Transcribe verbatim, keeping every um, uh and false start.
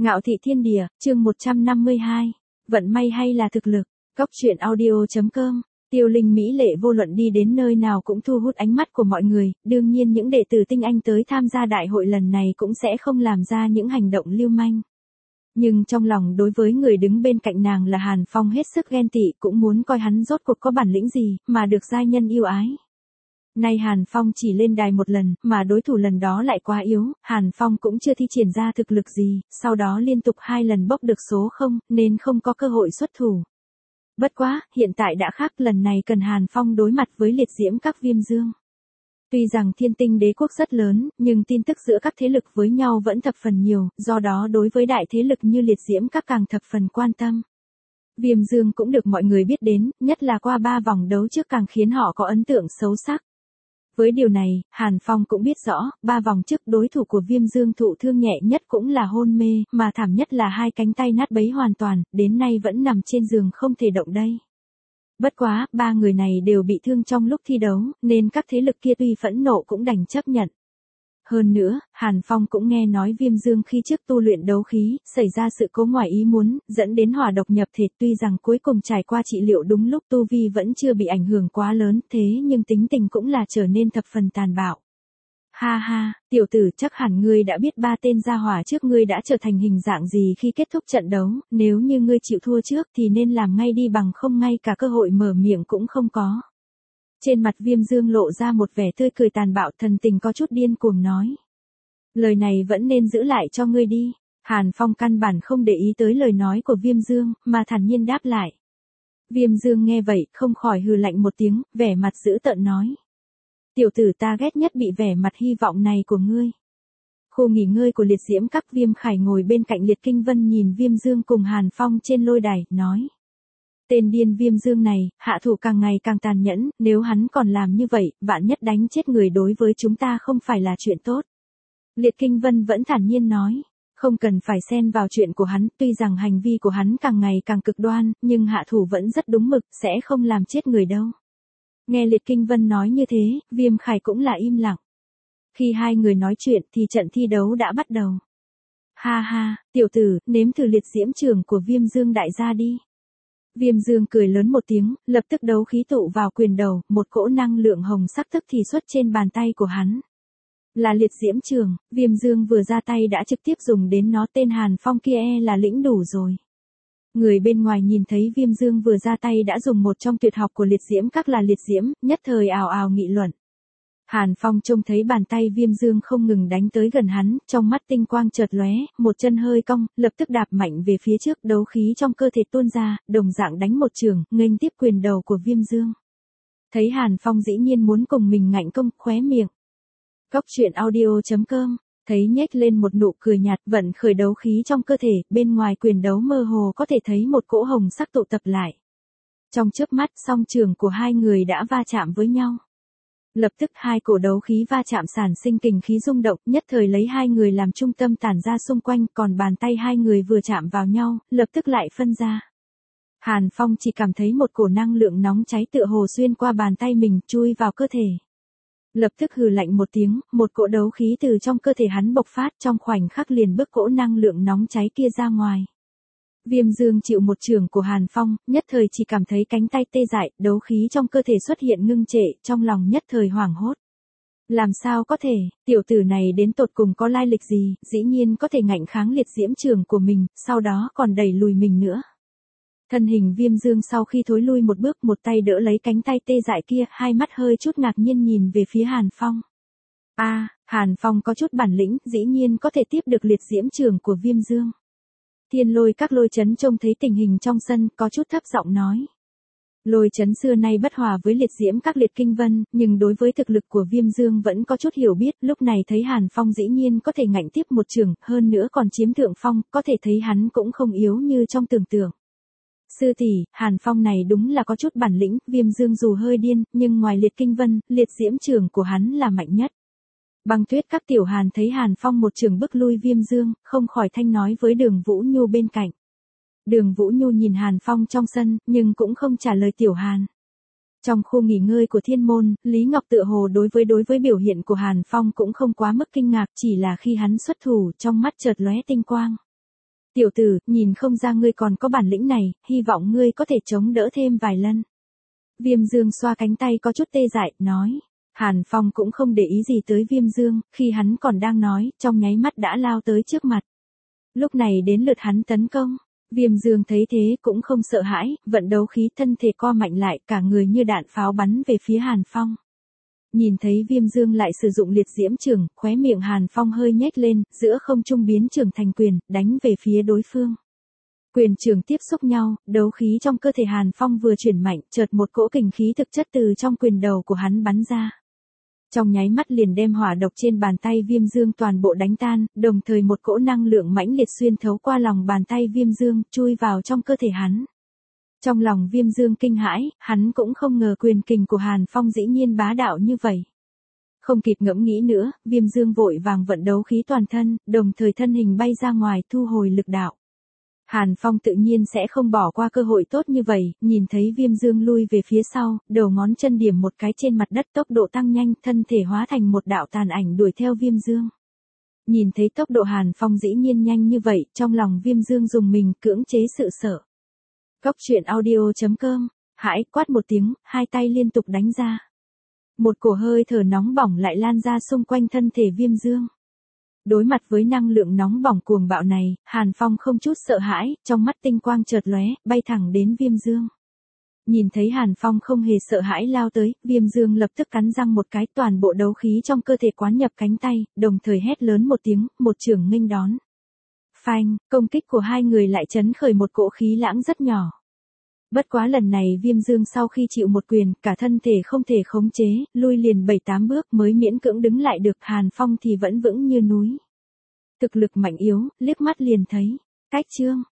Ngạo thị thiên địa, chương một trăm năm mươi hai. Vận may hay là thực lực? Góc truyện audio.com. Tiêu Linh mỹ lệ vô luận đi đến nơi nào cũng thu hút ánh mắt của mọi người, đương nhiên những đệ tử tinh anh tới tham gia đại hội lần này cũng sẽ không làm ra những hành động lưu manh. Nhưng trong lòng đối với người đứng bên cạnh nàng là Hàn Phong hết sức ghen tị, cũng muốn coi hắn rốt cuộc có bản lĩnh gì mà được giai nhân yêu ái. Nay Hàn Phong chỉ lên đài một lần, mà đối thủ lần đó lại quá yếu, Hàn Phong cũng chưa thi triển ra thực lực gì, sau đó liên tục hai lần bốc được số không, nên không có cơ hội xuất thủ. Bất quá, hiện tại đã khác, lần này cần Hàn Phong đối mặt với liệt diễm các Viêm Dương. Tuy rằng Thiên Tinh Đế quốc rất lớn, nhưng tin tức giữa các thế lực với nhau vẫn thập phần nhiều, do đó đối với đại thế lực như liệt diễm các càng thập phần quan tâm. Viêm Dương cũng được mọi người biết đến, nhất là qua ba vòng đấu trước càng khiến họ có ấn tượng xấu sắc. Với điều này, Hàn Phong cũng biết rõ, ba vòng trước đối thủ của Viêm Dương thụ thương nhẹ nhất cũng là hôn mê, mà thảm nhất là hai cánh tay nát bấy hoàn toàn, đến nay vẫn nằm trên giường không thể động đậy. Bất quá, ba người này đều bị thương trong lúc thi đấu, nên các thế lực kia tuy phẫn nộ cũng đành chấp nhận. Hơn nữa, Hàn Phong cũng nghe nói Viêm Dương khi trước tu luyện đấu khí, xảy ra sự cố ngoài ý muốn, dẫn đến hỏa độc nhập thể, tuy rằng cuối cùng trải qua trị liệu đúng lúc tu vi vẫn chưa bị ảnh hưởng quá lớn, thế nhưng tính tình cũng là trở nên thập phần tàn bạo. Ha ha, tiểu tử, chắc hẳn ngươi đã biết ba tên gia hỏa trước ngươi đã trở thành hình dạng gì khi kết thúc trận đấu, nếu như ngươi chịu thua trước thì nên làm ngay đi, bằng không ngay cả cơ hội mở miệng cũng không có. Trên mặt Viêm Dương lộ ra một vẻ tươi cười tàn bạo, thần tình có chút điên cuồng nói. Lời này vẫn nên giữ lại cho ngươi đi. Hàn Phong căn bản không để ý tới lời nói của Viêm Dương, mà thản nhiên đáp lại. Viêm Dương nghe vậy, không khỏi hừ lạnh một tiếng, vẻ mặt dữ tợn nói. Tiểu tử, ta ghét nhất bị vẻ mặt hy vọng này của ngươi. Khu nghỉ ngơi của liệt diễm các Viêm Khải ngồi bên cạnh Liệt Kinh Vân nhìn Viêm Dương cùng Hàn Phong trên lôi đài, nói. Tên điên Viêm Dương này, hạ thủ càng ngày càng tàn nhẫn, nếu hắn còn làm như vậy, vạn nhất đánh chết người đối với chúng ta không phải là chuyện tốt. Liệt Kinh Vân vẫn thản nhiên nói, không cần phải xen vào chuyện của hắn, tuy rằng hành vi của hắn càng ngày càng cực đoan, nhưng hạ thủ vẫn rất đúng mực, sẽ không làm chết người đâu. Nghe Liệt Kinh Vân nói như thế, Viêm Khải cũng là im lặng. Khi hai người nói chuyện thì trận thi đấu đã bắt đầu. Ha ha, tiểu tử, nếm thử liệt diễm trường của Viêm Dương đại gia đi. Viêm Dương cười lớn một tiếng, lập tức đấu khí tụ vào quyền đầu, một cỗ năng lượng hồng sắc tức thì xuất trên bàn tay của hắn. Là liệt diễm trường, Viêm Dương vừa ra tay đã trực tiếp dùng đến nó, tên Hàn Phong kia e là lĩnh đủ rồi. Người bên ngoài nhìn thấy Viêm Dương vừa ra tay đã dùng một trong tuyệt học của liệt diễm các là liệt diễm, nhất thời ào ào nghị luận. Hàn Phong trông thấy bàn tay Viêm Dương không ngừng đánh tới gần hắn, trong mắt tinh quang chợt lóe, một chân hơi cong, lập tức đạp mạnh về phía trước, đấu khí trong cơ thể tuôn ra, đồng dạng đánh một trường, nghênh tiếp quyền đầu của Viêm Dương. Thấy Hàn Phong dĩ nhiên muốn cùng mình ngạnh công, khóe miệng. Góc truyện audio.com, thấy nhếch lên một nụ cười nhạt, vận khởi đấu khí trong cơ thể, bên ngoài quyền đấu mơ hồ có thể thấy một cỗ hồng sắc tụ tập lại. Trong chớp mắt, song trường của hai người đã va chạm với nhau. Lập tức hai cổ đấu khí va chạm sản sinh kình khí rung động, nhất thời lấy hai người làm trung tâm tản ra xung quanh, còn bàn tay hai người vừa chạm vào nhau, lập tức lại phân ra. Hàn Phong chỉ cảm thấy một cổ năng lượng nóng cháy tựa hồ xuyên qua bàn tay mình, chui vào cơ thể. Lập tức hừ lạnh một tiếng, một cỗ đấu khí từ trong cơ thể hắn bộc phát, trong khoảnh khắc liền bức cỗ năng lượng nóng cháy kia ra ngoài. Viêm Dương chịu một chưởng của Hàn Phong, nhất thời chỉ cảm thấy cánh tay tê dại, đấu khí trong cơ thể xuất hiện ngưng trệ, trong lòng nhất thời hoảng hốt. Làm sao có thể, tiểu tử này đến tột cùng có lai lịch gì, dĩ nhiên có thể ngạnh kháng liệt diễm chưởng của mình, sau đó còn đẩy lùi mình nữa. Thân hình Viêm Dương sau khi thối lui một bước, một tay đỡ lấy cánh tay tê dại kia, hai mắt hơi chút ngạc nhiên nhìn về phía Hàn Phong. A, à, Hàn Phong có chút bản lĩnh, dĩ nhiên có thể tiếp được liệt diễm chưởng của Viêm Dương. Thiên Lôi các Lôi Chấn trông thấy tình hình trong sân, có chút thấp giọng nói. Lôi Chấn xưa nay bất hòa với liệt diễm các Liệt Kinh Vân, nhưng đối với thực lực của Viêm Dương vẫn có chút hiểu biết, lúc này thấy Hàn Phong dĩ nhiên có thể ngạnh tiếp một trường, hơn nữa còn chiếm thượng phong, có thể thấy hắn cũng không yếu như trong tưởng tượng. Sư tỷ, Hàn Phong này đúng là có chút bản lĩnh, Viêm Dương dù hơi điên, nhưng ngoài Liệt Kinh Vân, liệt diễm trường của hắn là mạnh nhất. Băng Tuyết các tiểu Hàn thấy Hàn Phong một trường bức lui Viêm Dương, không khỏi thanh nói với Đường Vũ Nhu bên cạnh. Đường Vũ Nhu nhìn Hàn Phong trong sân, nhưng cũng không trả lời tiểu Hàn. Trong khu nghỉ ngơi của Thiên Môn, Lý Ngọc tựa hồ đối với đối với biểu hiện của Hàn Phong cũng không quá mức kinh ngạc, chỉ là khi hắn xuất thủ trong mắt chợt lóe tinh quang. Tiểu tử, nhìn không ra ngươi còn có bản lĩnh này, hy vọng ngươi có thể chống đỡ thêm vài lần. Viêm Dương xoa cánh tay có chút tê dại, nói. Hàn Phong cũng không để ý gì tới Viêm Dương, khi hắn còn đang nói, trong nháy mắt đã lao tới trước mặt. Lúc này đến lượt hắn tấn công. Viêm Dương thấy thế cũng không sợ hãi, vận đấu khí thân thể co mạnh lại, cả người như đạn pháo bắn về phía Hàn Phong. Nhìn thấy Viêm Dương lại sử dụng liệt diễm trường, khóe miệng Hàn Phong hơi nhếch lên, giữa không trung biến trường thành quyền, đánh về phía đối phương. Quyền trường tiếp xúc nhau, đấu khí trong cơ thể Hàn Phong vừa chuyển mạnh, chợt một cỗ kình khí thực chất từ trong quyền đầu của hắn bắn ra. Trong nháy mắt liền đem hỏa độc trên bàn tay Viêm Dương toàn bộ đánh tan, đồng thời một cỗ năng lượng mãnh liệt xuyên thấu qua lòng bàn tay Viêm Dương, chui vào trong cơ thể hắn. Trong lòng Viêm Dương kinh hãi, hắn cũng không ngờ quyền kình của Hàn Phong dĩ nhiên bá đạo như vậy. Không kịp ngẫm nghĩ nữa, Viêm Dương vội vàng vận đấu khí toàn thân, đồng thời thân hình bay ra ngoài thu hồi lực đạo. Hàn Phong tự nhiên sẽ không bỏ qua cơ hội tốt như vậy, nhìn thấy Viêm Dương lui về phía sau, đầu ngón chân điểm một cái trên mặt đất, tốc độ tăng nhanh, thân thể hóa thành một đạo tàn ảnh đuổi theo Viêm Dương. Nhìn thấy tốc độ Hàn Phong dĩ nhiên nhanh như vậy, trong lòng Viêm Dương dùng mình cưỡng chế sự sợ. Cốc truyện audio chấm com, hãi quát một tiếng, hai tay liên tục đánh ra. Một cổ hơi thở nóng bỏng lại lan ra xung quanh thân thể Viêm Dương. Đối mặt với năng lượng nóng bỏng cuồng bạo này, Hàn Phong không chút sợ hãi, trong mắt tinh quang chợt lóe, bay thẳng đến Viêm Dương. Nhìn thấy Hàn Phong không hề sợ hãi lao tới, Viêm Dương lập tức cắn răng một cái, toàn bộ đấu khí trong cơ thể quán nhập cánh tay, đồng thời hét lớn một tiếng, một chưởng nghênh đón. Phanh, công kích của hai người lại chấn khởi một cỗ khí lãng rất nhỏ. Bất quá lần này Viêm Dương sau khi chịu một quyền, cả thân thể không thể khống chế, lui liền bảy tám bước mới miễn cưỡng đứng lại được, Hàn Phong thì vẫn vững như núi. Thực lực mạnh yếu, liếc mắt liền thấy. Cách chương